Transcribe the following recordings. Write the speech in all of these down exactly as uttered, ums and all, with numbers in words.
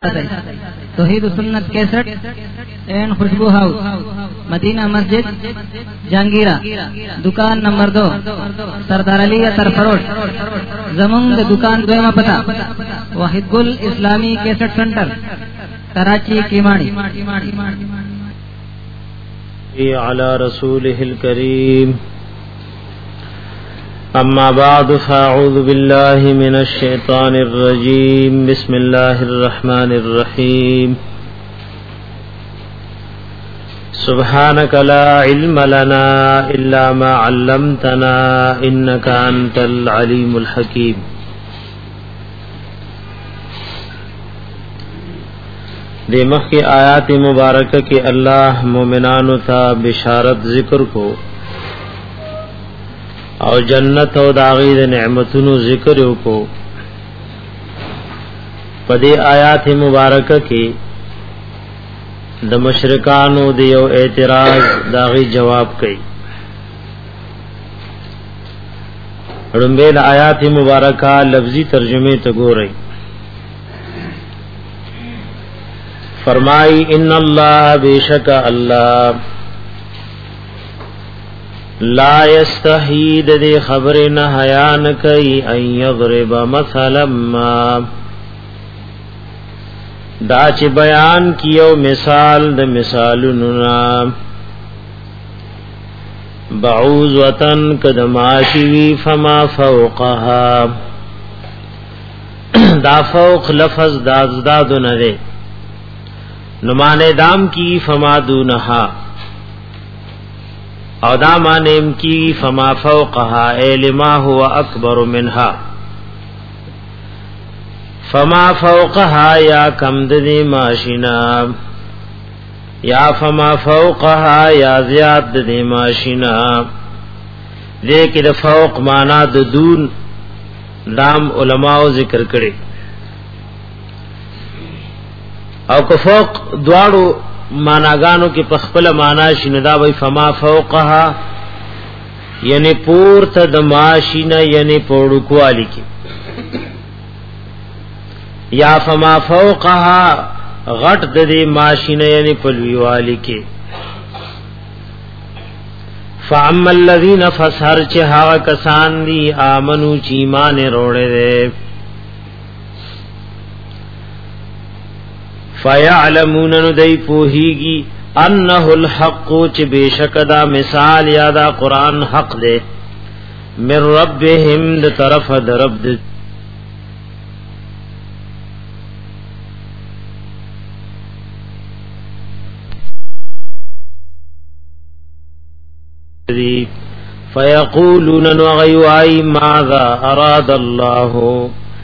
توحید و سنت کیسٹ این خوشبو ہاؤس مدینہ مسجد جہانگیرہ دکان نمبر دو سردار علی اتر فروش زمونږ د دکان دویمه پتا واحد گل اسلامی کیسٹ سنٹر کراچی کیماڑی. على رسوله الكريم أما بعد فأعوذ بالله من الشيطان الرجيم بسم الله الرحمن الرحيم سبحانك لا علم لنا إلا ما علمتنا إنك أنت العليم الحكيم. دے مخی آیات مبارکہ کی اللہ مومنانو تا بشارت ذکر کو او جنت او داغی د نعمتونو ذکر کو. پدې آیات مبارکه کې د مشرکانو د یو اعتراض داغی جواب کړي. رمبه د آیات مبارکه لفظي ترجمه ته ګورئ. فرمائی ان اللہ بیشک اللہ لا یستحید دے خبر نہ حیان کئی ان یضرب مثلا ما دا چ بیان کیو مثال د مثالنا بعوذ وطن کدماشی فما فوقها دا فوق لفظ دا زداد نہ دے نمان دام کی فما دونها او دامانیم کی فما فوقها اے لما هو اکبر منها فما فوقها یا کم ددی ماشینا یا فما فوقها یا زیاد ددی ماشینا. لیکن فوق مانا د دون دام علماء ذکر کرے او که فوق دواړو معناګانو کې پخپل معنا شیندا وای فما فوقها یعنی پورته د ماشینه یعنی پوړکوالی کې یا فما فوقها غټ د دې ماشینه یعنی پلویوالی کې. فاما الذين فسر چې هغه کسان دي امنو چې ایمان وروړي فیعلمون ندی پوہیگی انه الحق چ بیشک دا مثال یادا قرآن حق دے من ربهم د طرف د رب دی فیقولون نغیوائی ماذا اراد الله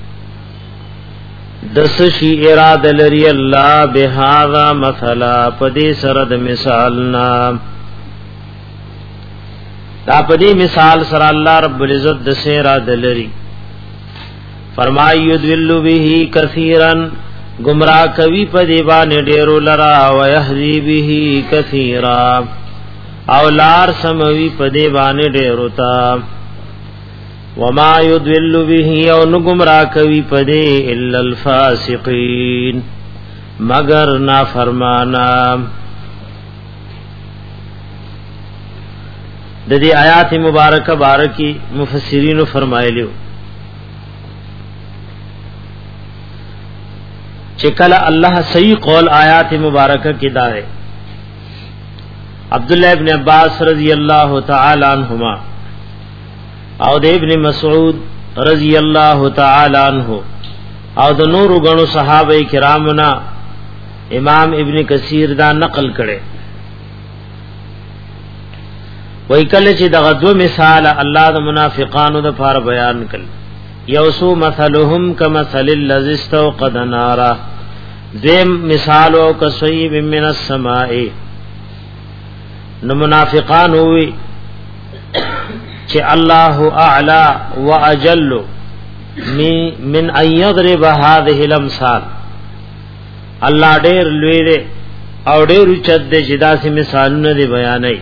دسشی اراده لري الله بهذا مثلا پدې سره د مثالنا دا پدې مثال سره الله رب العزت د سره اراده لري. فرمایي يدل به كثيرا گمراه کوي پدې باندې ډېرو لرا او يهدي به كثيرا او لار سموي پدې باندې ډېرو تا وما يدل به او نگمرا کوي پدې الا الفاسقين مگر نافرمانا. د دې آیات مبارکه بارکی مفسرین فرمایلیو چې کله الله صحیح قول آیات مبارکه کې داوي. عبد الله ابن عباس رضی الله تعالی عنہما او د ابن مسعود رضی الله تعالی عنہ او د نور غنو صحابه کرامنا امام ابن کثیر دا نقل کړي. وای کله چې دغه دو مثال الله د منافقانو د فار بیان کړي. یوسو مثلهم کمثل الذی استوقد نارا ذم مثال او کصیب من السماء نو منافقان وی چې الله اعلى واجل من ان يضرب هذه الامثال الله ډېر لوی دی او ډېر چد دی چې داسې مثالونه دی بیانای.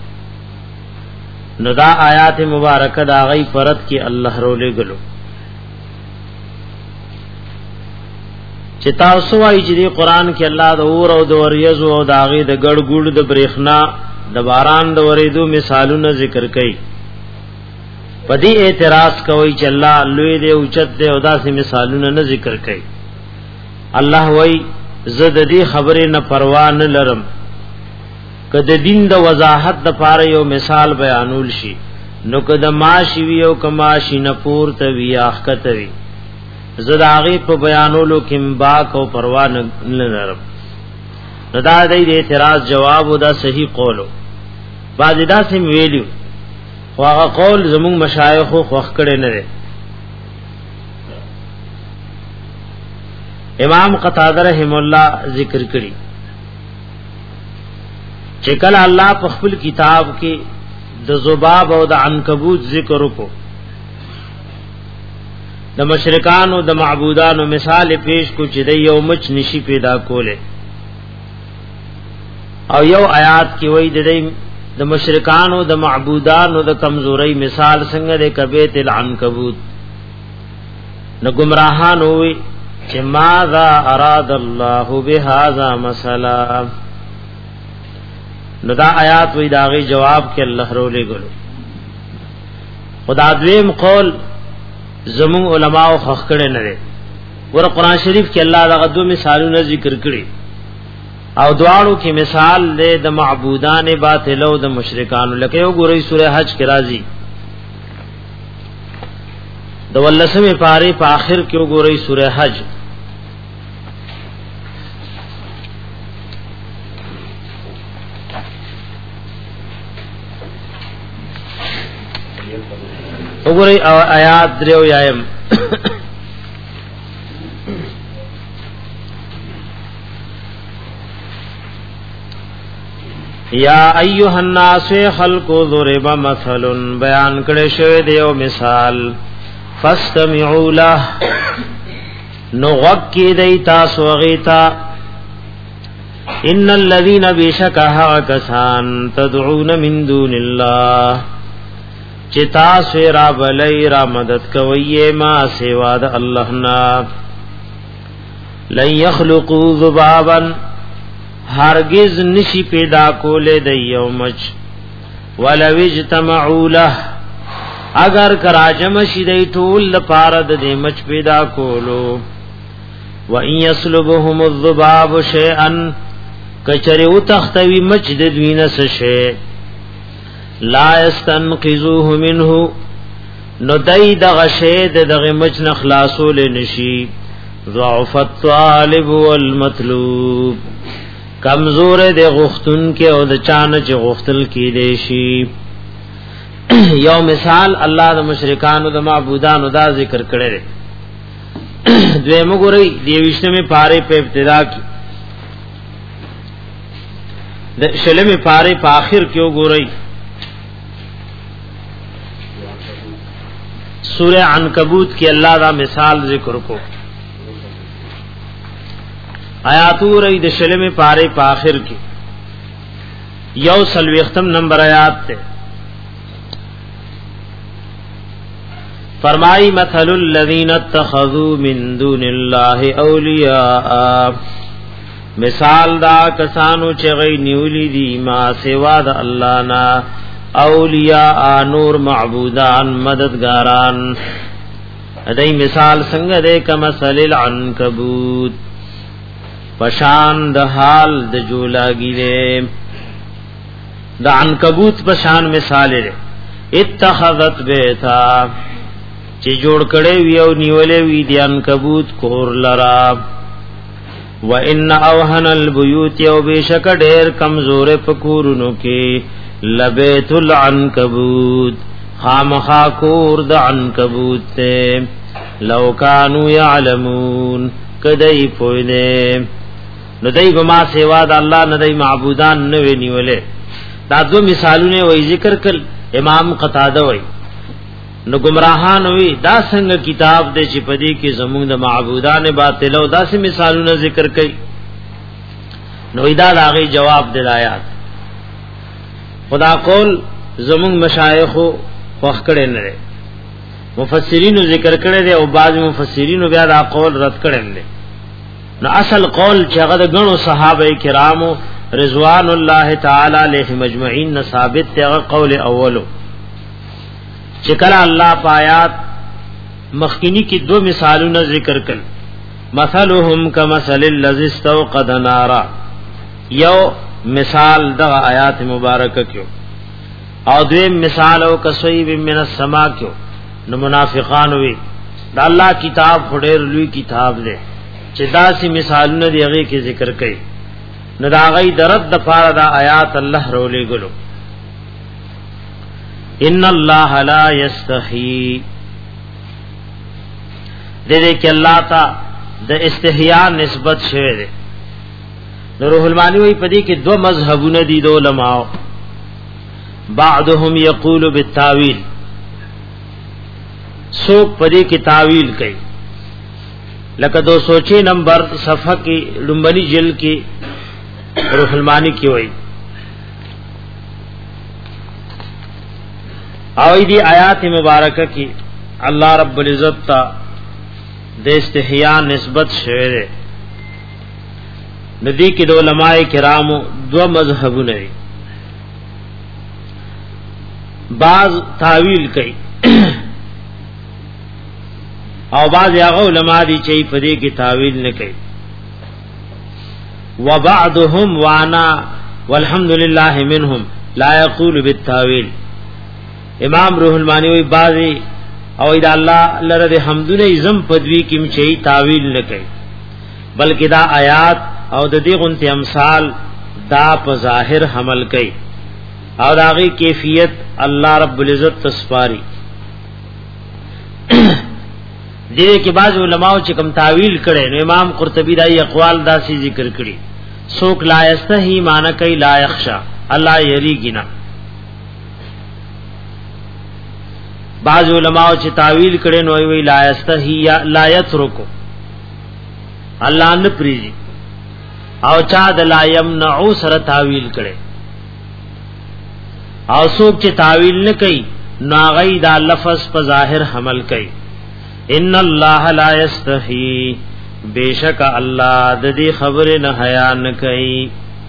نو دا آیات مبارکه دا غي پرد کې الله رولې غلو چې تاسو وايي چې قرآن کې الله د اور او د وریځو او د هغه د ګړ ګوډ د برېښنا د باران د ورېدو مثالونه ذکر کړي پدې اعتراض کوي چې الله لوی دی او چت دی او داسې مثالونه نه ذکر کړي الله وای زه د دې خبرې نه پروا نه لرم کله دین د وضاحت د پاره یو مثال بیانول شي نو کله ماشي وی او کماشي نه پورته وی اخته وی زه د هغه په بیانولو کې مباک او پروا نه لرم دا د اعتراض جواب او دا صحیح قولو بعض دا سم ویلو واغه قول زموږ مشایخ خو خوخ کړي نه دي امام قتاده رحم الله ذکر کړي چې کله الله په خپل کتاب کې د ذباب او د عنکبوت ذکر وکړو د مشرکانو د معبودانو مثال پیش کو چې د یو مچ نشي پیدا کوله او یو آیات کې وایي د د مشرکانو د معبودانو د کمزوري مثال څنګه د کبیت العنکبوت نو گمراهان وي چې ماذا اراد الله بهذا مثلا نو دا آیات وی داغي جواب کې الله رولې ګلو خدا دویم قول زمون علماء خخ کړي نه دي ور قرآن شریف کې الله دا غو مثالونه ذکر کړي او دواړو کې مثال له د معبودان باطل او د مشرکان لکه یو ګورې سوره حج کې راځي د ولسمه پاره په اخر کې وګورئ سوره حج وګورئ آیات درو یایم یا ایها الناس خلقوا ضرب مثل بیان کړي شوی دیو مثال فاستمعوا له نغکی دیتا سوغیتا ان الذين بشکها کسان تدعون من دون الله چتا سورا بلی را مدد کوي ما سوا د الله نا لن يخلقوا ذبابا هرگز نشی پیدا کوله د یومج ولو اجتمعوا له اگر کراجم شي دی ټول لپاره د مچ پیدا کولو و ان يسلبهم الذباب شيئا کچره او تختوی مچ د دوینه شي لا يستنقذوه منه نو دای دغه شی دغه مچ نه خلاصول نشي ضعف الطالب والمطلوب کمزور د غختن کې او د چانه چې غختل کې دی شي یو مثال الله د مشرکانو د معبودانو دا ذکر کړی دی دویم ګورئ دی وشتمه پاره په ابتدا کې د شلمه پاره په اخر کې وګورئ سورہ عنکبوت کې الله دا مثال ذکر کو آیاتو رہی د شلمه پاره په اخر کې یو سلوختم نمبر آیات ته فرمائی مثل الذین اتخذوا من دون الله اولیاء مثال دا کسانو چې غي نیولی دي ما سوا د الله نا اولیاء نور معبودان مددگاران دای مثال څنګه ده کما مثل العنکبوت پشان د حال د جولاګی ده د عنکبوت پشان مثال ده اتخذت بیتا چې جوړ کړي وی او نیولې وی د عنکبوت کور لرا و ان اوهن البیوت او بشک ډېر کمزور پکورونو کې لبیت العنکبوت خامخا کور د عنکبوت ته لو کانوا یعلمون کدی پوینه نو دای ګما سیوا د الله نه دای معبودان نه ونیولې دا دو مثالونه وای ذکر کړ امام قتاده وای نو گمراهان وی دا څنګه کتاب دې چې پدې کې زموږ د معبودان باطل او داسې مثالونه ذکر کړي نو دا داغي جواب دلایات خدا قول زموږ مشایخ خوښ کړي نه مفسرین ذکر کړي دي او بعض مفسرین بیا دا قول رد کړي نه نو اصل قول چې هغه د غنو صحابه کرامو رضوان الله تعالی علیهم اجمعین نه ثابت دی هغه قول اولو چې کله الله پایات مخکینی کی دو مثالونه ذکر کړ مثلهم کمثل الذی استوقد نارا یو مثال د آیات مبارکه کیو او دویم مثال او کسویب من السما کیو نو منافقان وی دا الله کتاب خډیر لوی کتاب دی چې داسې مثالونه دی هغه کې ذکر کړي نو دا غي درد د فار دا آیات الله رولې ګلو ان الله لا یستحی دې دې کې الله تا د استحیاء نسبت شوی دی نو روح المانی وی پدې کې دو مذهبونه دي د علماء بعضهم یقول بالتاویل سوک پدې کې تعویل کوي لکه دو سو چھ نمبر صفحه کې لومبني جلد کې روح المانی کی وای او دی آیات مبارکه کی الله رب العزت تا د استحیاء نسبت شوی دی ندی کې د علماء کرامو دو مذهبونه دي بعض تعویل کوي او بعض هغه علماء دي چې په دې کې تعویل نه کوي وبعضهم وانا والحمد لله منهم لا يقول بالتاويل امام روح المانی وی بعضی او اذا الله لره حمدونه زم پدوی کیم چي تعویل نه کوي بلکې دا آیات او د دې غنته امثال دا په ظاهر حمل کوي او داغي کیفیت الله رب العزت تسپاری دې کې بعض علماء چې کوم تعویل کړي نو امام قرطبی دای اقوال داسې ذکر کړي سوک لا یستحی معنی کوي لا یخشا الله یریږي نه بعض علماء چې تعویل کړي نو وی لا یستحی لا یترکو الله نه پریږي او چا د لا یمنعو سره تعویل کړي او سوک چې تعویل نه کوي ناغی دا لفظ په ظاهر حمل کوي ان الله لا یستحی بیشک الله د دې خبره نه حیا نه کوي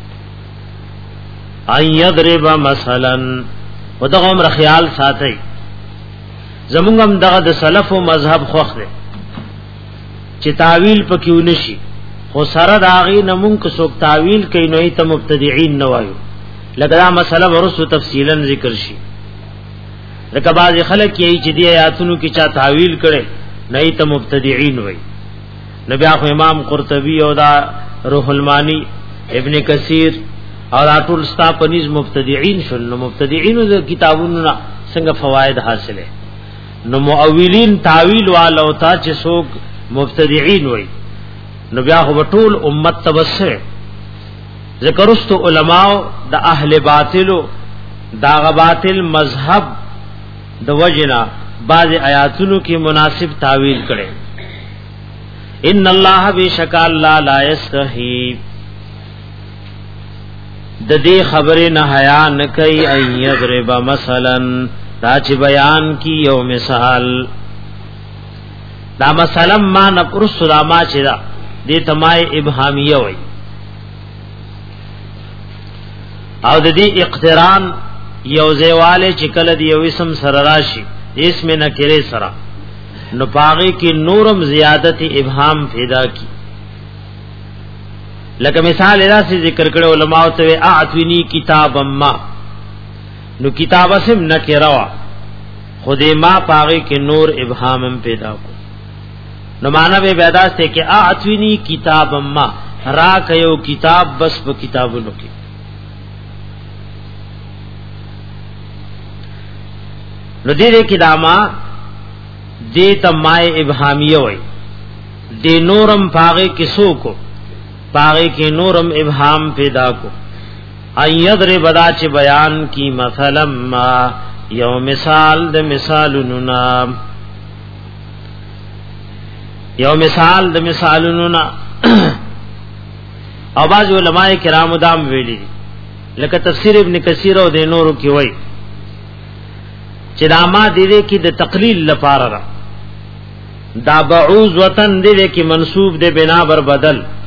ان یضرب مثلا ودغه عمر خیال ساتي زمونږ هم دغه د سلف او مذهب خوخ دي چې تعویل پکې ونشي خو سره داغي نمون کو څوک تعویل کوي نو ته مبتدعين نه وایو لکه دا مسله ورسو تفصیلا ذکر شي لکه بعض خلک یې چې دی آیاتونو کې چا تعویل کړي نه ته مبتدعين وایي نبی اخو امام قرطبی او دا روح المانی ابن کثیر او دا ټول ستا پنځ مبتدعين شول نو مبتدعين د کتابونو څنګه فواید حاصله نو مؤولین تعویل والو تا چې څوک مبتدعين وایي نو بیا خو ټول امت تبصره ذکرست علماء د اهل باطل دا غ باطل مذهب د وجنا بعض آیاتونو کې مناسب تعویل کړي ان الله بشک الله لا یستحی د دې خبره نه حیا نه کوي ای یضرب مثلا دا چې بیان کی یو مثال دا مثلا ما نقرس دا ما چې دا دې تمای ابهامیه وای او د دې اقتران یو زیواله چې کله دی یو اسم سره راشي اسم نکره سره نو پاغي کې نورم زیادت ابهام پیدا کی لکه مثال راځي ذکر کړه علماء ته اعتنی کتاب ما نو کتاب اسم نکره وا خدای ما پاغي کې نور ابهام پیدا کو نو معنا به پیدا ست کې اعتنی کتاب ما را کيو کتاب بس په کتابونو کې نو دې دې کې داما دې تمای ابهامیه وای دې نورم پاغه کسو کو پاغه کې نورم ابهام پیدا کو ايذر بدا چې بیان کی مثلا ما یو مثال د مثالونو نام یو مثال د مثالونو نا او باز علماء کرام دام ویلي لکه تفسیر ابن کثیر او د نورو کې وای چې داما دې کې د تقلیل لپاره را دا بعوز وطن دې کې منسوب دې بنا بر بدل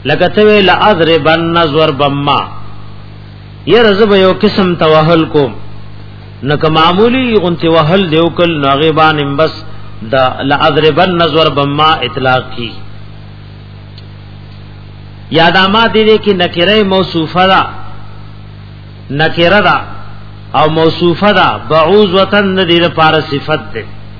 لکه ته لا اضربن ضربا ما يرزب یو قسم توهل کوم نک معمولی غنتی وهل دیو کل ناغبان بس دا لا اضربن ضربا ما اطلاق کی یادامات دې کې نکره موصوفه ده نکره ده او موصوفه ده بعوض وطن دې لپاره صفت ده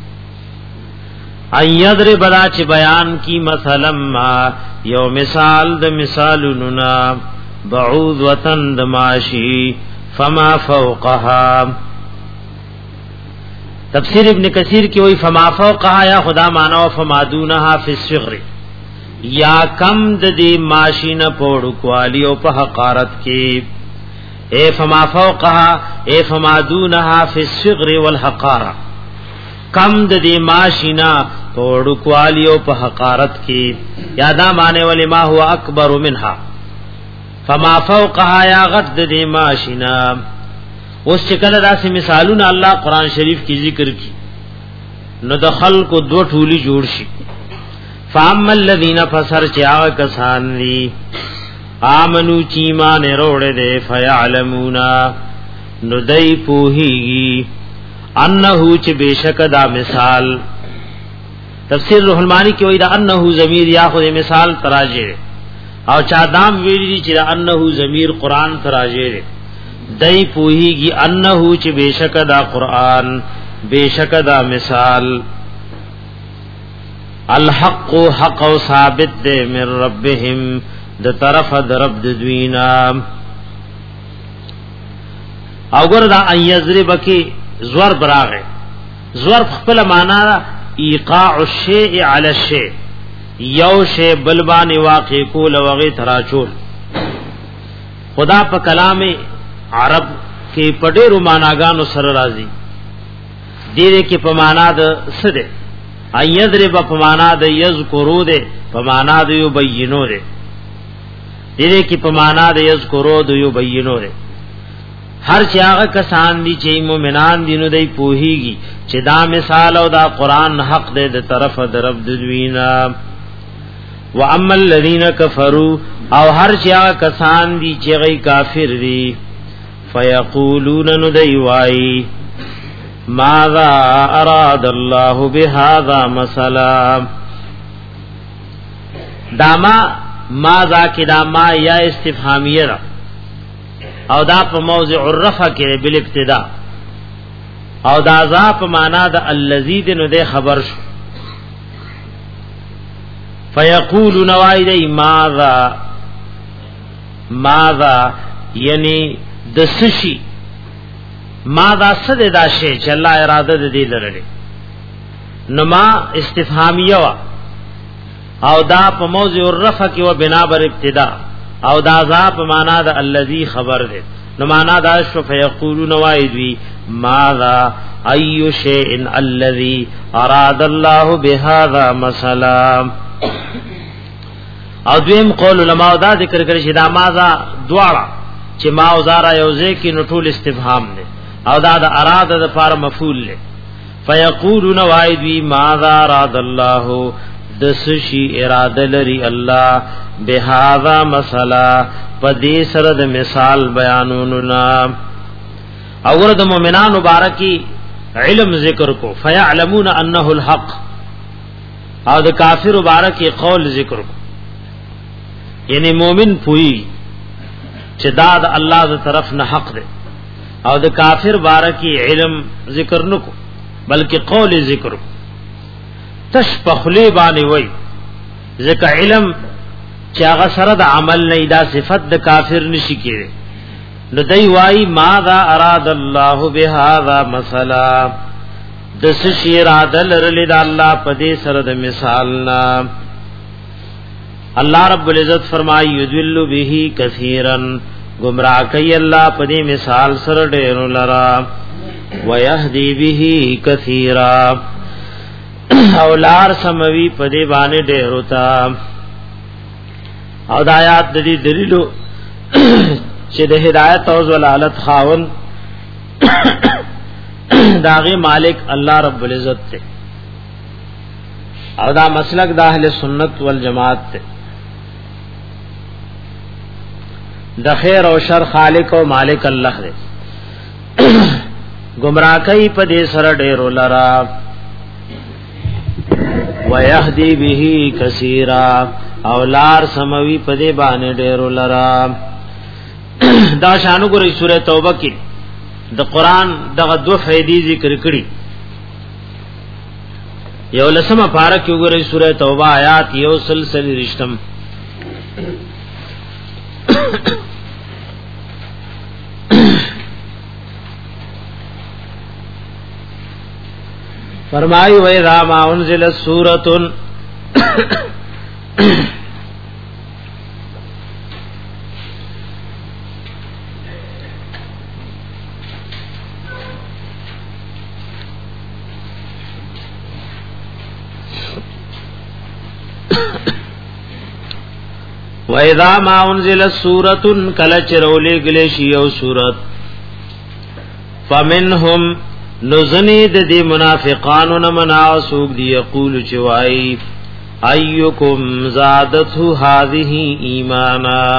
ان یضرب بلا چې بیان کی مثلا ما یو مثال د مثالونو نا بعوض وطن د ماشی فما فوقها تفسیر ابن کثیر کی وہی فما فوقها یا خدا مانا و فما دونها فی الصغر یا کم د دې ماشین پوڑ کوالی او په حقارت کې اے فما فوقها اے فما دونها فی الصغر والحقارہ کم د دې ماشینا پوڑ کوالی او په حقارت کې یادا معنی ولی ما هو اکبر منها فما فوقها یا غد دې ماشینا اوس چې کله داسې مثالونه الله قران شریف کې ذکر کی نو د خلکو دو ټولی جوړ شي فاما الذين فسر چا کسان دي امنو چی مان وروړه دې فيعلمون نو دای پوهیږي انه چې بشک دا مثال تفسیر روح المانی کې وایي دا انه ضمیر یا خو مثال تراجه او چا دام ویلی چې دا انه ضمیر قران تراجه دای پوهیږي انه چې بشک دا قران بشک دا مثال الحق حق او ثابت دے من ربهم د طرف د رب د دوینا او ګور دا ان یضرب کی زور براغه زور خپل معنا ایقاع الشیء علی الشیء یو شی بلبان واقع کول وغه تراچول خدا په کلام عرب کې پډېرو معناګانو سره راځي دې کې په معنا د سده ایذرب په معنا د یذکرو ده په معنا د یبینو ده دې کې په معنا د یذکرو د یبینو ده هر چې هغه کسان دي چې مؤمنان دي نو دوی پوهیږي چې دا مثال او دا قران حق ده د طرف د رب د دوینا واما الذين كفروا او هر چې هغه کسان دي چې غي کافر دي فیقولون نو دوی وای ماذا اراد الله بهذا مثلا داما ماذا کداما یا استفهامیه را او دا په موضع الرفع کې بل ابتدا او دا ذا په معنا د الذی نو ده خبر شو فیقولون وای ماذا ماذا یعنی د سشی ما دا صد دا شی چې الله اراده دې لرلې نو ما استفهامیه وا او دا په موضع الرفع کې و بنا بر ابتدا او دا ذا په معنا د الذی خبر دې نو معنا دا شو فیقولون وایدی ماذا ای شیء الذی اراد الله بهذا مثلا او دویم قول علماء دا ذکر کړي چې دا ماذا دواړه چې ما او زارا یوځه کې نو ټول استفهام دي او دا د اراده د فار مفعول له فیقولون وایدی ماذا اراد الله دسشی اراده لري الله بهذا مثلا پدې سره د مثال بیانونو نا او ور د مؤمنانو مبارکی علم ذکر کو فیعلمون انه الحق او د کافر مبارکی قول ذکر کو یعنی مؤمن پوئی چې دا د الله ز طرف نه حق ده او د کافر بارکی علم ذکر نکو بلکې قول ذکر تش پخلی باندې وای ځکه علم چې هغه سره د عمل نه دا صفت د کافر نشي کېږي نو دی وای ماذا اراد الله بهذا مثلا د سشی اراده لرل د الله په دې سره د مثال نا الله رب العزت فرمایي یذل به کثیرا گمراہ کوي الله په دې مثال سره ډېر لرا ويهدي به کثیرا اولار سموي په دې باندې ډېر ہوتا او د آیات د دې دلیلو چې د هدایت او ضلالت خاون داغه مالک الله رب العزت ته او دا مسلک د اهل سنت والجماعت ته د خیر او شر خالق او مالک الله دی گمراه کوي په دې سره ډېر لرا ويهدي به كثيرا او لار سموي په دې باندې ډېر لرا دا شانو ګورې سوره توبه کې د قران دغه دو فائدې ذکر کړي یو لسمه پارا کې ګورې سوره توبه آیات یو سلسله رښتم فرمائی و اذا ما انزلت سورۃ و اذا ما انزلت سورۃ کل چرولې گله شی او سورۃ فمنهم نزنی د دې منافقانو نه منا سوق دی یقول چوای ايکم زادته هذه ایمانا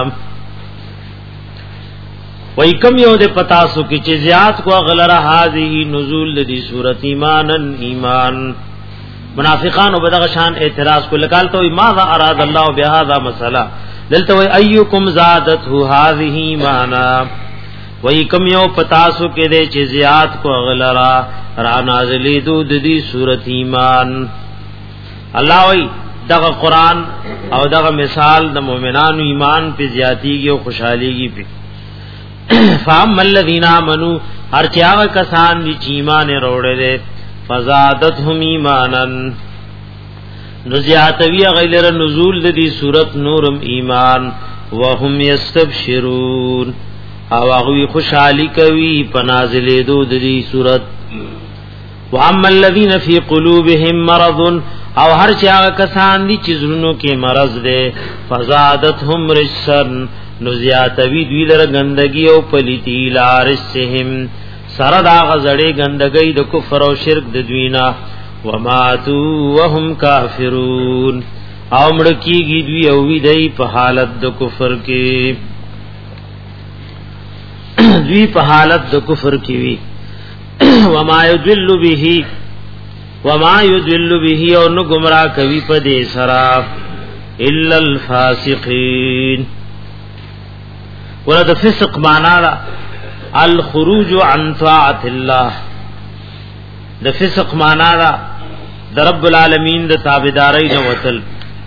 وای کم یو د پتا سو کی چې زیات کو غلره هذه نزول د دې سورۃ ایمانن ایمان منافقانو بدغه شان اعتراض کو لکال تو ماذا اراد الله بهذا مسئلہ دلته وای ايکم زادته هذه ایمانا وای کم یو پتاسو کې دې چې زیات کو غلرا را نازلې دود دې سورۃ ایمان الله وای دغه قران او دغه مثال د مؤمنانو ایمان په زیاتیږي او خوشحاليږي په فام الذین آمنو هر چا کسان دي چې ایمان وروړي دي فزادتهم ایمانن نزیاتوی غیر نزول دې سورۃ نورم ایمان وهم یستبشرون او هغه خوشحالي کوي په نازلې دو د دې صورت واما الذين في قلوبهم مرض او هر چا کسان دي چې زړونو کې مرض ده فزادتهم رجسن نزياتوي دوی لره ګندګي او پليتي لارسهم سره دا غزړې ګندګي د کفر او شرک د دوینا وماتو وهم کافرون او مړ کیږي دوی او وی دی په حالت د کفر کې دوی په حالت د کفر کې وی وما يدل به وما يدل به او نو گمراه کوي په دې سرا الا الفاسقين ولذ فسق معنا الخروج عن طاعه الله د فسق معنا د رب العالمین د تابعداري نه وتل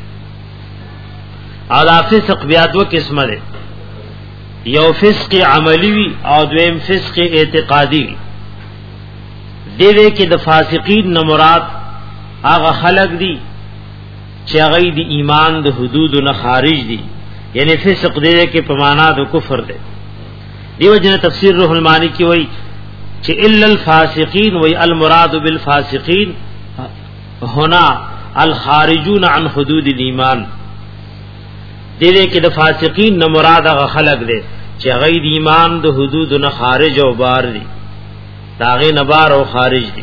اعلی فسق بیا دو قسمه ده یو فسق عملی وی او دویم فسق اعتقادی وی دیوے کې د فاسقین نه مراد هغه خلق دي چې هغه د ایمان د حدود نه خارج دي یعنی فسق دیوے کې په معنا د کفر ده دیو جن تفسیر روح المانی کی وای چې الا الفاسقین وای المراد بالفاسقین هنا الخارجون عن حدود الايمان دیوے کې د فاسقین نه مراد هغه خلق دي چې غیر ایمان د حدود نه خارج او بار دي داغه نه بار او خارج دي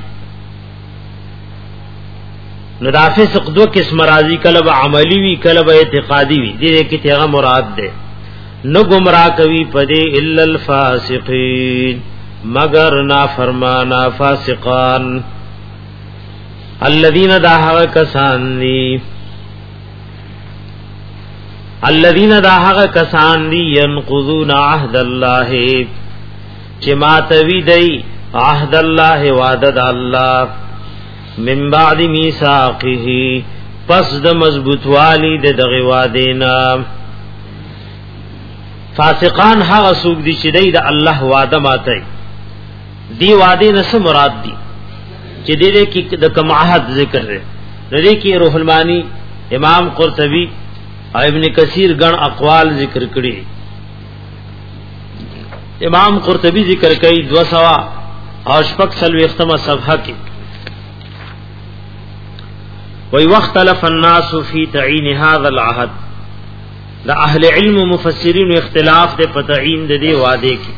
نو دا فسق دو قسم راضی کلب عملی وی کلب اعتقادی وی دیوے کې ته مراد ده نو گمراه کوي پدې الا الفاسقین مگر نافرمانا فاسقان الذين داهوا کسان دي الذين داهوا کسان دي ينقضون عهد الله چې ماتوي دی عهد الله وعده الله من بعد میثاقه پس د مضبوط والی د دغه وعده نه فاسقان هغه څوک دي چې د الله وعده ماتي دی وعده نه څه مراد دي چې دې کې د کوم عهد ذکر لري لري کې روح المانی امام قرطبی او ابن کثیر غن اقوال ذکر کړي امام قرطبی ذکر کوي دو سوا او شپږ سلوي ختمه صفحه کې وی واختلف الناس فی تعین هذا العهد دا اهل علم و مفسرین اختلاف دے پتعین دے دی وعدے کی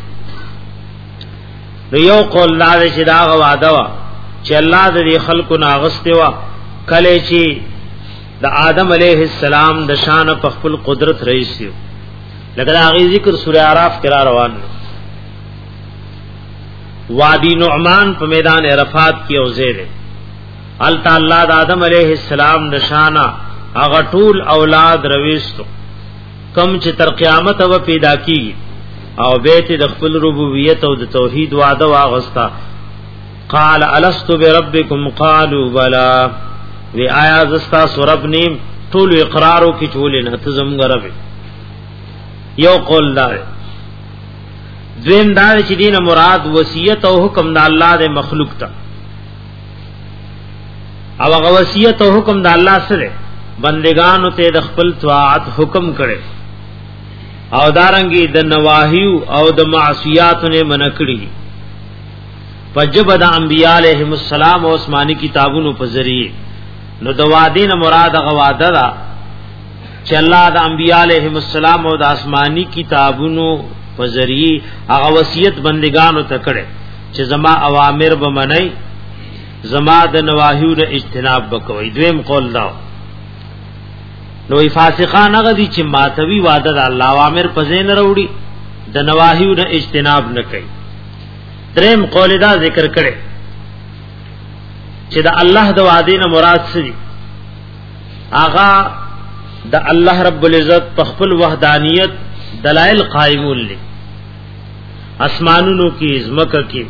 نو یو قول لا دے چی دا وعده وا چی اللہ دے خلق ناغستے وا کلے چی دا آدم علیہ السلام دا شان پخپل قدرت رئیسیو لکه دا غي ذکر سورہ اعراف کې را روان دی. وادی نعمان په میدان عرفات کې اوځي دی. ال تعالی د آدم علیہ السلام نشانه هغه ټول اولاد رويستو کم چې تر قیامت او پیدا کیږي او بیت د خپل ربوبیت او د توحید وعده واغستا. قال الست بربکم قالوا بلا وی آیا زستا سورب نیم ټول اقرارو کی چولې نه تزم غرب یو قول دار دویم دار چې دین مراد وصیت او حکم د الله د مخلوق ته او هغه وصیت او حکم د الله سره بندگانو ته د خپل طاعت حکم کړي او دارنګي د نواهیو او د معصیات نه منکړي فجب د انبیاء علیهم السلام او آسمانی کتابونو په ذریعہ نو د وادین مراد غواده دا چې الله د انبیاء علیهم السلام او د آسمانی کتابونو په ذریعہ هغه وصیت بندگانو ته کړي چې زما اوامر به منئ زما د نواهیو نه اجتناب وکوي. دویم قول دا نو فاسقان هغه دي چې ماتوي وعده د الله اوامر په ځین وروړي د نواهیو نه اجتناب نه کوي. دریم قول دا ذکر کړي چې د الله د وعده نه مراد څه دي آغا د الله رب العزت په خپل وحدانیت دلائل قائمون لي اسمانونو کې زمکه کې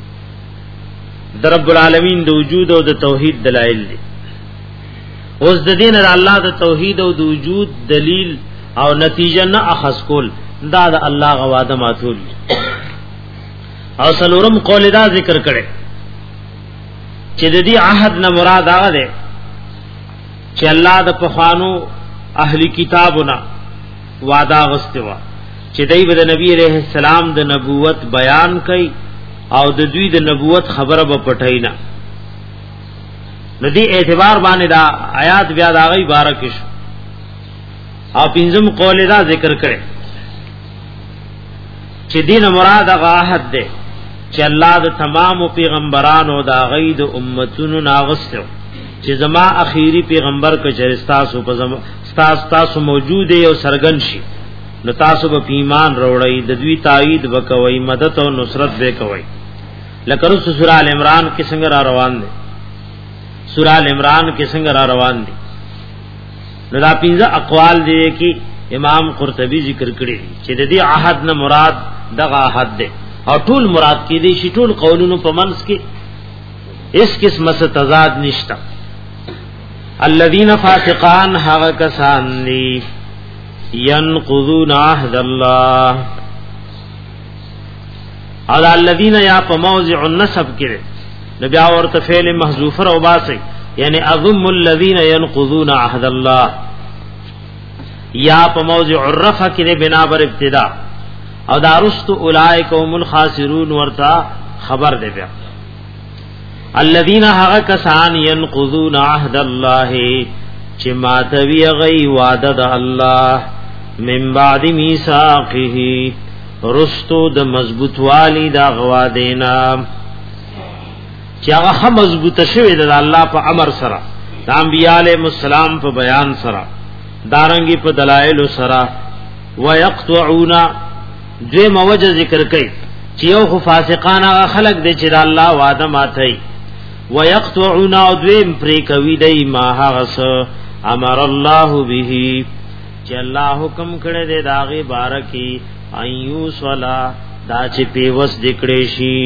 د رب العالمین د وجود او د توحید دلائل دي. اوس د دین د الله د توحید او د وجود دلیل او نتیجه نه اخذ کول دا د الله غواده ماتول او سلورم قول دا ذکر کړي چې د دې عهد نه مراد هغه ده چې الله د پخوانو اهلی کتابونه وعده غستوا چې دای به د نبی عليه السلام د نبوت بیان کوي او د دوی د نبوت خبره به پټاینا. ندی اعتبار باندې دا آیات بیا دا غي بارک شو او پنځم قول دا ذکر کړي چې دین مراد هغه عهد ده چې الله د تمام پیغمبرانو دا غي د امتونو ناغستو چې زما اخیری پیغمبر ک چرستاسو په زما تاسو موجود یو سرګن شي نو تاسو به ایمان وروړی د دوی تایید وکوي مدد او نصرت وکوي. لکه رسول سورہ ال عمران کې څنګه را روان دي سورہ ال عمران کې څنګه را روان دي نو دا پنځه اقوال دي کې امام قرطبي ذکر کړی چې د دې عهد نه مراد دغه عهد ده او ټول مراد کې دي چې ټول قولونو په منځ کې اس قسمه څه تضاد نشتا. الذين فاسقان هغه کسان دي ينقضون عهد الله او الذين یا په موضع النسب کې نبي اورته فعل محذوف او باسي یعنی اضم الذين ينقضون عهد الله یا په موضع الرفع کې بنا بر ابتدا او دارست اولئک هم الخاسرون ورتا خبر دی بیا. الذين هغه کسان ينقضون عهد الله چې ماتوي غي وعده د الله من بعد میثاقه رستو د مضبوط والی دا غوا دینا چې هغه مضبوطه شوی د الله په امر سره د انبیاء علیهم السلام په بیان سره دارنګي په دلایل سره ويقطعون دې موجه ذکر کوي چې یو خو فاسقان هغه خلق دي چې د الله وعده ماتي ويقطعون او دویم پرې کوي دای ما هغه امر الله به چې الله حکم کړی دی داغه بارکی ايو صلا دا چې پیوس دکړې شي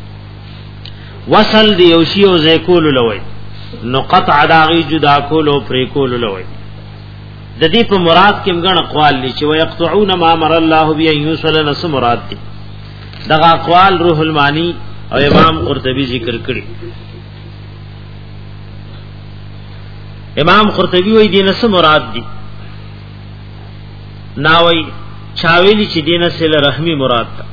وصل دی او شی او زکول لوي نو قطع داغي جدا کول او پرې کول لوي. د دې په مراد کې موږ اقوال لې چې ويقطعون ما امر الله به ايو صلا نس مراد دي دغه اقوال روح المانی او امام قرطبي ذکر کړی. امام قرطبي وایي دینه سم مراد دي ناوي چاویلی چې دینه سره رحمی مراد ده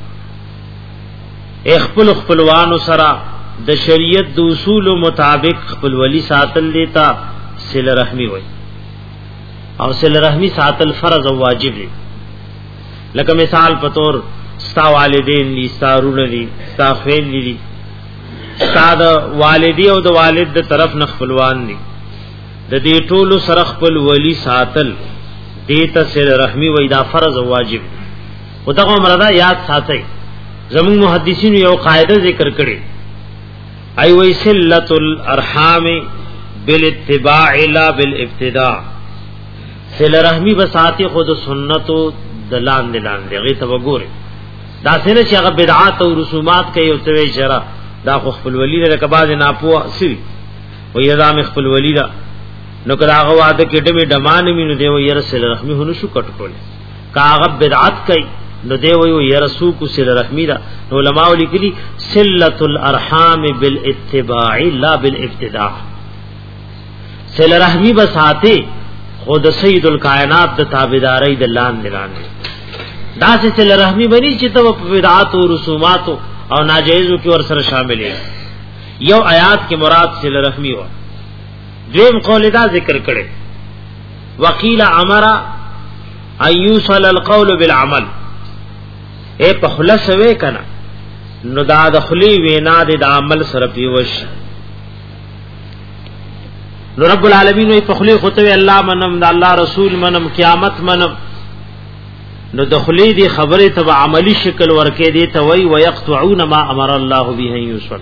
خپل خپلوانو سره د شریعت د اصول مطابق خپل ولی ساتل دیتا سله رحمی وای او سله رحمی ساتل فرض او واجب دی. لکه مثال په تور ستا والدین دي ستارونه دي ستا خوین دي ستا د والدی او د والد د طرف نه خپلوان دي د دې ټولو سره خپل ولی ساتل دیتا سل رحمی و دا فرض و واجب و دغه مردا یاد ساتي زمون محدثین یو قاعده ذکر کړي ای وی صلۃ الارحام بالاتباع لا بالابتداء سل رحمی بساتی خود سنتو دلان دلان دغه ته وګوره دا څنګه چې هغه بدعات او رسومات کوي او توي شرع دا خو خپل ولی له کباز نه پوه سوي و یزام خپل ولی دا نو کدا هغه واده کې ډمه ډمان مينو دی و ير سل رحمی هنو شو کټ کول کا هغه بدعت کوي نو دی و ير سو کو سل رحمی دا علماء لیکلي صلۃ الارحام بالاتباع لا بالابتداء سل رحمی بساته خود سید الکائنات د تابعداري د لان دلان دا سه سل رحمی بني چې تو بدعات او رسومات او ناجایزو کې ور سره شامل دي یو آیات کې مراد سل رحمی و دویم قول دا ذکر کړي وقیل امر ايوصل القول بالعمل اے په خلاص وې کنا نو دا د خلی وینا د عمل سره پیوش نو رب العالمین وی په خلی خطوی الله منم د الله رسول منم قیامت منم نو دخلی دی خبره تبع عملی شکل ورکه دی ته وی ويقطعون ما امر الله به يوصل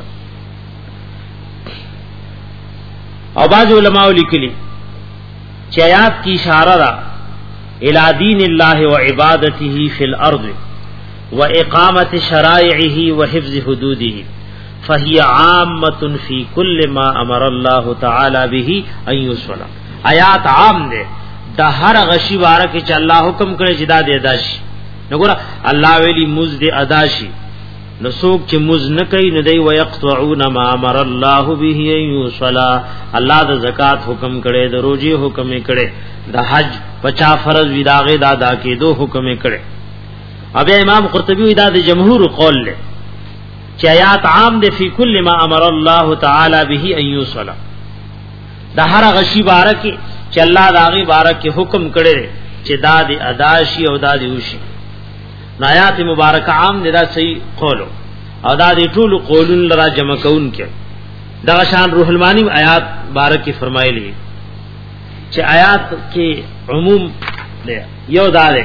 او باز علماء لیکلی چې آیات کی اشاره را الی دین الله و عبادته فی الارض و اقامت شرائعه و حفظ حدوده فهي عامه فی کل ما امر الله تعالی به ان یوصل آیات عام ده دا هر غشی واره کې چې الله حکم کړی چې دا دې ادا شي نو ګور الله ویلی مز دې ادا شي نو څوک چې مز نه کوي نو دی ويقطعون ما امر الله به يوصل الله د زکات حکم کړي د روزي حکم کړي د حج پچا فرض وداغه دا ادا کېدو حکم کړي اب امام قرطبی دا د جمهور قول له چې آیات عام ده فی کل ما امر الله تعالی به ان یوصل دا هر غشی واره کې چې الله داغي بارک حکم کړي چې دا دې ادا شي او دا دې وشي آیات مبارکه عام دې دا صحیح قول او دا دې ټول قولن لرا جمع کون کې دا شان روح المانی آیات بارک فرمایلی چې آیات کې عموم دې یو دا دې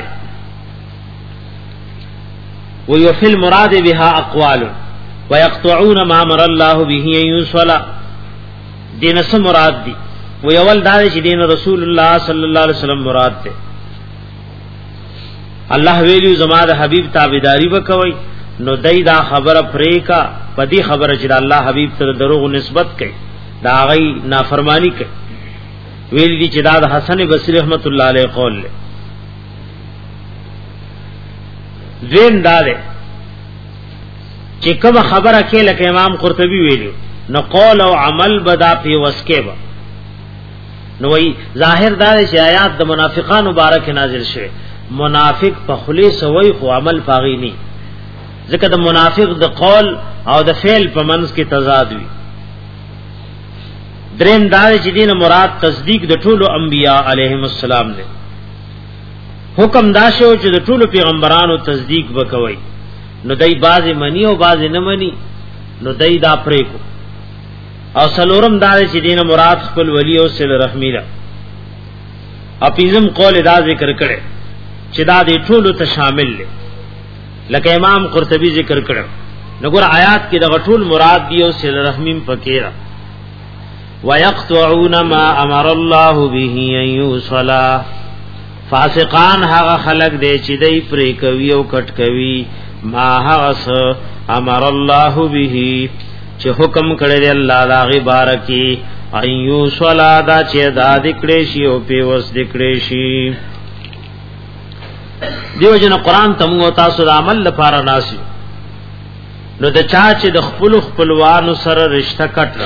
ويفل مراد بها اقوال ويقطعون ما امر الله به يوصل دین سم مراد دي و یول دا چې دین رسول الله صلی الله علیه وسلم مراد ته الله ویلو زما د حبیب تابعداري وکوي نو دای دا خبره فریقا پدی خبره چې الله حبیب ته دروغ نسبت کوي دا غي نافرمانی کوي ویل دي چې دا د حسن بصری رحمت الله علیه قول له زین داله چې کوم خبره کې لکه امام قرطبي ویلو نو قول او عمل بدا په وسکه با نو وی ظاهر دا چې آیات د منافقان مبارک نازل شوه منافق په خلیص وی خو عمل پاغي ني ځکه د منافق د قول او د فعل په منځ کې تضاد وي دریم دا چې دین مراد تصدیق د ټولو انبیاء علیهم السلام دی حکم دا شو چې د ټولو پیغمبرانو تصدیق وکوي نو دای بعضی منی او بعضی نه منی نو دای دا پرې کو او سلورم دا چې دین مراد خپل ولی او صله رحمی را اپیزم قول دا ذکر کړي چې دا دې ټولو ته شامل دي لکه امام قرطبی ذکر کړو نګور آیات کې دا ټول مراد دی او صله رحمیم پکې را ويقطعون ما امر الله به ان يوصل فاسقان هغه خلق دی چې دای پرې کوي او کټ کوي ما هغه امر الله به چې حکم کړی دی الله دا غي بارکی ايو صلا دا چې دا دکړې شي او په وس دکړې شي دیو جن قران تم او تاسو د عمل لپاره ناسي نو د چا چې د خپل خپلوانو سره رشتہ کټ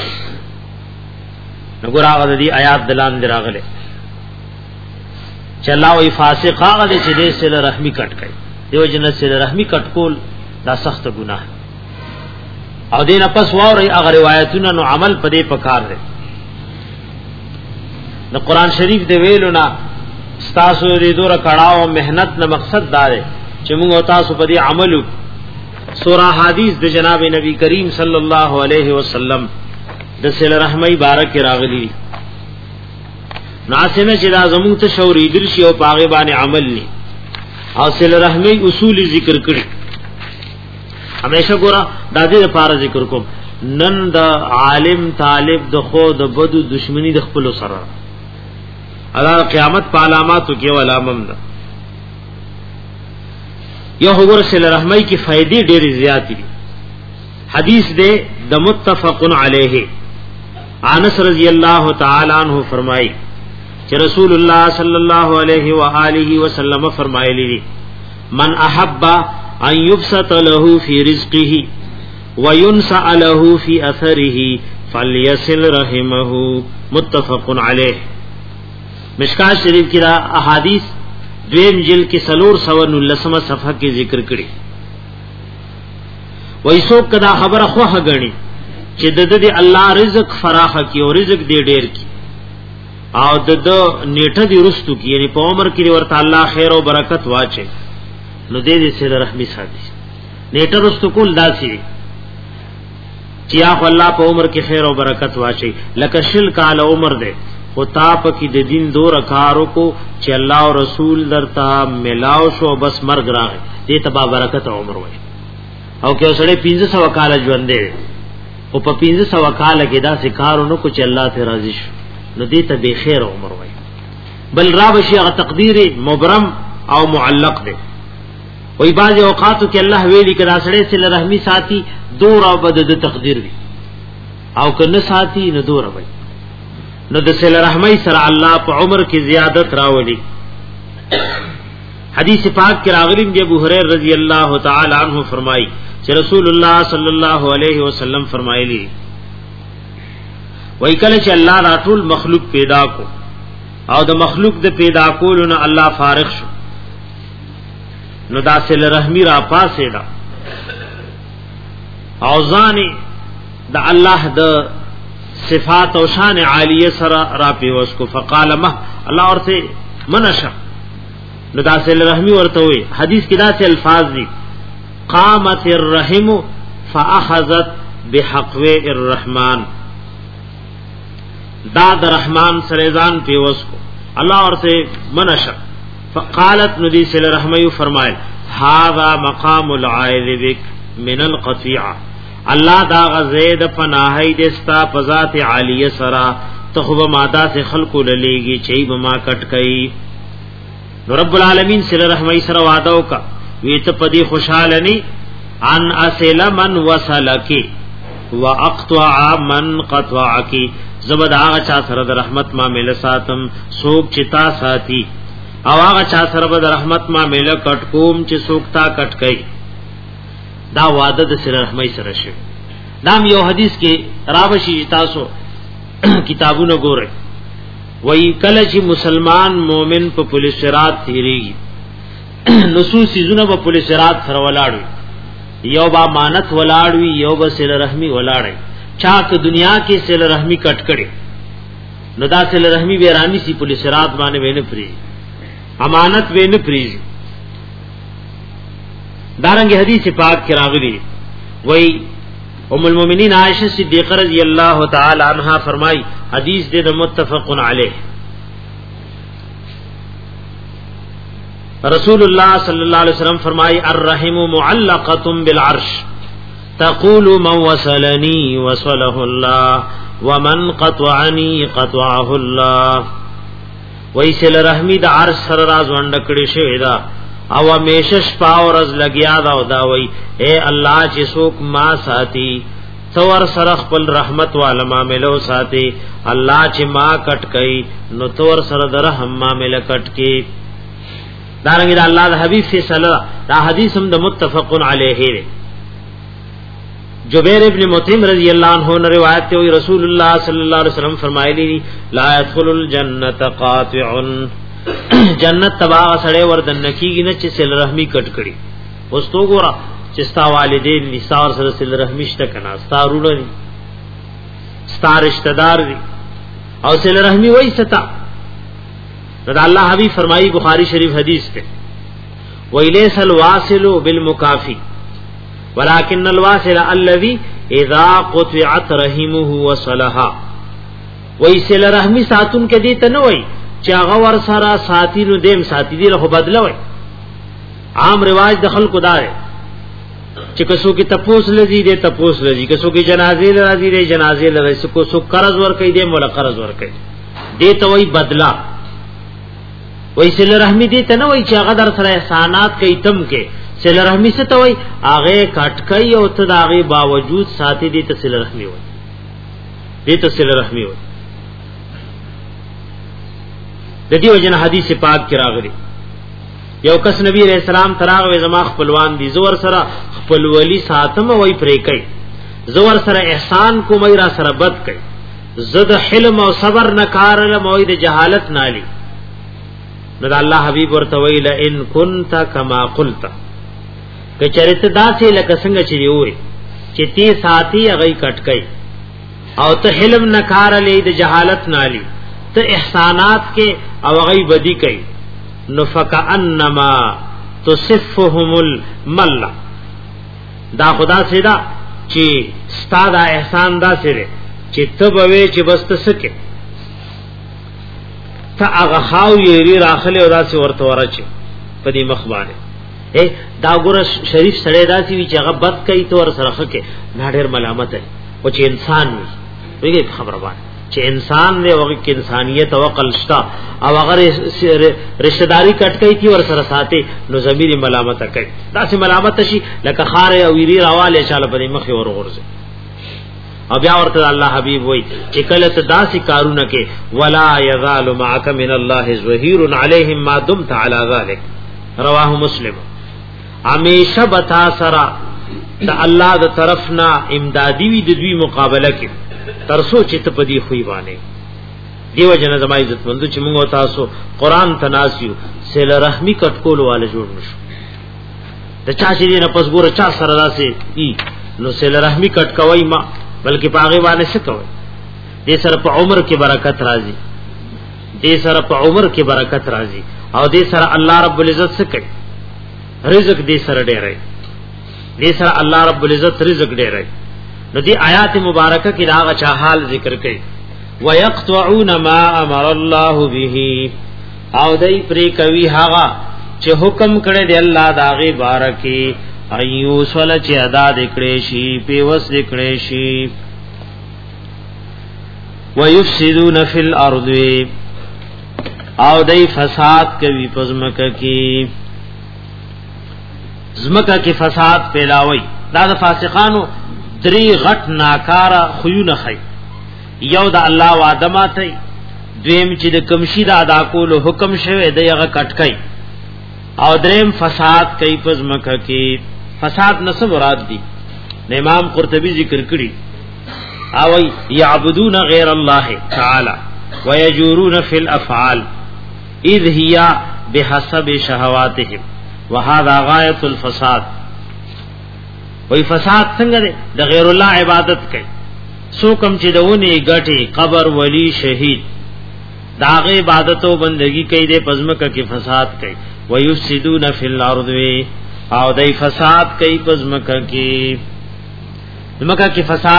نو ګور هغه د آیات دلان دراغله چلاوي فاسق هغه چې دې سره رحمی کټ کوي دیو جن سره رحمی کټ کول دا سخت ګناه او دین پس ووري هغه روایتونه نو عمل پدې پکار دي د قران شریف دی ویلو نا تاسو دې دوره کړهو مهنت نه مقصد دار چې موږ تاسو پدې عملو سورہ حدیث د جناب نبی کریم صلی الله علیه وسلم د سل رحمی بارک راغلی ناسنه چې دا زموږ ته شوري دل شي او پاغه باندې عمل ني او صله رحمي اصول ذکر کړي همیشه ګورا د دې لپاره ذکر کوم نن د عالم طالب د خو د بدو دشمنی د خپل سره الله قیامت په علاماتو کې علامم ده یو وګوره صله رحمي کې فائدې ډېرې زیات دي حدیث دے د متفقن علیہ انس رضی اللہ تعالی عنہ فرمائی کہ رسول اللہ صلی اللہ علیہ وآلہ وسلم فرمائے لی من احب ان یبسط له فی رزقه وینسع له فی اثره فلیصل رحمه متفقن علیہ مشکات شریف کی دا احادیث دویم جلد کی سلور سون اللسمہ صفحہ کی ذکر کری وایسو کدا خبره خوخه غني چې د دې الله رزق فراخ کی او رزق دې ډېر کی او د د نیټه دی رستو کی یعنی په عمر کې ورته الله خیر او برکت واچي نو دې دې سره رحمی ساتي نیټه رستو کول داسي چې اخو الله په عمر کې خیر او برکت واچي لکه شل کال عمر دې او تا په کې د دین دور کارو کو چې الله او رسول درته ملاو شو بس مرګ راغی دې تبا برکت عمر وای او که سړی پنځه سو کال ژوند دی او په پنځه سو کال کې دا سکارونو کو چې الله ته راضي شي نو دې ته به خیر عمر وای بل را بشي هغه تقدیر مبرم او معلق دی وای بعض اوقاتو کې الله ویلي کړه سړی سره رحمی ساتي دور او بد د تقدیر وي او کنه ساتي نه دور وای نو د سره رحمی سره الله په عمر کې زیادت راولي حدیث پاک کې راغلی دی ابو هريره رضی اللہ تعالی عنہ فرمائی چې رسول الله صلی الله علیه وسلم فرمایلی وای کله چې الله را ټول مخلوق پیدا کو او د مخلوق د پیدا کولو نه الله فارغ شو نو دا سل رحمی را پاسه دا او ځاني د الله د صفات او شان عالیه سره را پیوس کو فقال ما الله ورته منشا نو دا سل رحمی ورته وي حدیث کې دا سه الفاظ دي قامت الرحم فاخذت بحقوه الرحمن دا د رحمان سره ځان پیوس کو الله ورته منشا فقالت ندی سل رحمی فرمائے هذا مقام العائذ بك من القطيعه الله دا غزید پناهی دستا پذات عالیه سرا تخو ماده سے خلق للیږي چي بما کټ کئ رب العالمین سره رحمی سره وعده وکا ویت پدی خوشاله نی ان اسل من وصلکی واقطع من قطعکی زبد هغه چا سره د رحمت ما مل ساتم سوک چتا ساتي او هغه چا سره د رحمت ما مل کټ کوم چې سوکتا کټ کئ دا وعده د سره رحمی سره شي نام یو حدیث کې راوشي تاسو کتابونو ګورئ وای کله چې مسلمان مومن په پولیس رات تیریږي نصوص زونه په پولیس رات سره ولاړوي یو با مانت ولاړوي یو به سره رحمی ولاړي چا که دنیا کې سره رحمی کټ کړي نو دا سره رحمی بیرانی سی پولیس رات باندې وینه پری امانت وینه پری دارنګ حدیث پاک کې راغلي وای ام المؤمنین عائشہ صدیقہ رضی اللہ تعالی عنہا فرمائی حدیث دے متفق علیہ رسول اللہ صلی اللہ علیہ وسلم فرمائی الرحم معلقۃ بالعرش تقول من وصلنی وصله الله ومن قطعني قطعه الله ویسل رحمی د عرش سر راز وندکړي شوی دا او میشش پاورز لګیا دا او دا وای اے الله چې څوک ما ساتي ثور سره خپل رحمت والا معاملو ساتي الله چې ما کټ کئ نو ثور سره د رحم معاملې کټ کی دارنګ دا الله د حبیب فیصله دا حدیث هم د متفق علیه دی جبیر ابن مطعم رضی اللہ عنہ نے روایت ہے رسول اللہ صلی اللہ علیہ وسلم فرمایلی لا يدخل الجنه قاطع جنت تبا سړی وردن کیږي نه چې سل رحمی کټ کړي اوس تو ګورا چې ستا والدین نثار سره سل رحمی شته کنا ستارونه دي ستار رشتہ دار دي او سل رحمی وای ستا دا الله حبیب فرمایي بخاری شریف حدیث ته ویلیس الواصل بالمکافی ولكن الواصل الذي اذا قطعت رحمه وصلها وای سله رحمی ساتون کې دي ته نه وای چې هغه ور سره ساتي نو دیم ساتي دي له بدلوي. عام رواج د خلکو دار چې کسو کې تپوس لذي دي تپوس لذي کسو کې جنازې لذي دي جنازې لذي کو سو قرض ور کوي دي مولا قرض ور کوي دي ته وای بدلا. وای سله رحمی دي ته نه وای چې هغه در سره احسانات کوي تم کې سله رحمی څه ته وای هغه کټکای او ته داغه باوجود ساتي دي ته سله رحمی وای دي ته سله رحمی وای. د دې وجنه حدیث پاک کې راغلي یو کس نبی علیہ السلام تراغه زما خپلوان دي زور سره خپل ولی ساتم وای پرې کوي زور سره احسان کو مې را سره بد کوي زد حلم او صبر نکارل موید جهالت نالی نو الله حبیب ورته ویل ان كنت كما قلت که چرته داسې لکه څنګه چې وي چې تی ساتي هغه کټکای او ته حلم نکارل د جهالت نالی ته احسانات کې او هغه بدی کوي نو فکأنما تصفهم المل دا خدا سیدا چې ستاد احسان دا سره چې تبوي چې بس تسکه ته هغه خاو یې راخله او داسې ورته ورچه په دې مخبانه اے دا ګور شریف سړی داسې وی چې هغه بد کوي تو ور سره خکه ناډر ملامت ہے او چې انسان وي ویګه خبره باندې چې انسان نه وګ کې انسانيت او عقل شتا او اگر رشتہ داری کټ کوي کی ور سره ساتي نو ضمیر ملامت کوي دا سه ملامت شي لکه خار او ویری راواله چاله په مخه ور غورځي او بیا ورته الله حبيب وای چې کله ته داسې کارونه کې ولا يزال معك من الله ظهير عليهم ما دمت على ذلك رواه مسلم همیشه بتا سرا ته الله د طرفنا امدادي وي د دوی مقابله کې ترسو چې ته پدی خوې باندې دیو جن زما عزت مند چې موږ تاسو قران تناسیو سله رحمی کټکول والے جوړ نشو د چا چې نه پس ګوره چا سره راسي ای نو سله رحمی کټکوي ما بلکې پاغه باندې څه کوي دې سره په عمر کې برکت راځي دې سره په عمر کې برکت راځي او دې سره الله رب العزت څه کوي رزق دې سره ډېرای دې سره الله رب العزت رزق ډېرای نو دی آیات مبارکه کی راغ چا حال ذکر کړي ويقطعون ما امر الله به او دای پری کوي هغه چې حکم کړي دی الله داغه بارکی ایو سول چې ادا دکړي شي پیوس دکړي شي ويفسدون فی الارض او دای فساد کوي پزمکه کی زمکه کی فساد پیلاوي دا د فاسقانو دری غټ ناکارا خيونه خي یو د الله وعده ماتي دویم چې د کمشي د ادا کولو حکم شوه د یغه کټکای او دریم فساد کوي پس مکه کې فساد نس مراد دي امام قرطبي ذکر کړی او يعبدون غیر الله تعالی ويجورون في الافعال اذ هي بحسب شهواتهم وهذا غايه الفساد وی فساد څنګه دی د غیر الله عبادت کوي سو کم چې دونه غټي قبر ولی شهید داغه عبادت او بندگی کوي د پزمکه کې فساد کوي ويفسدون فی الارض او دای فساد کوي پزمکه کې مکه کې فساد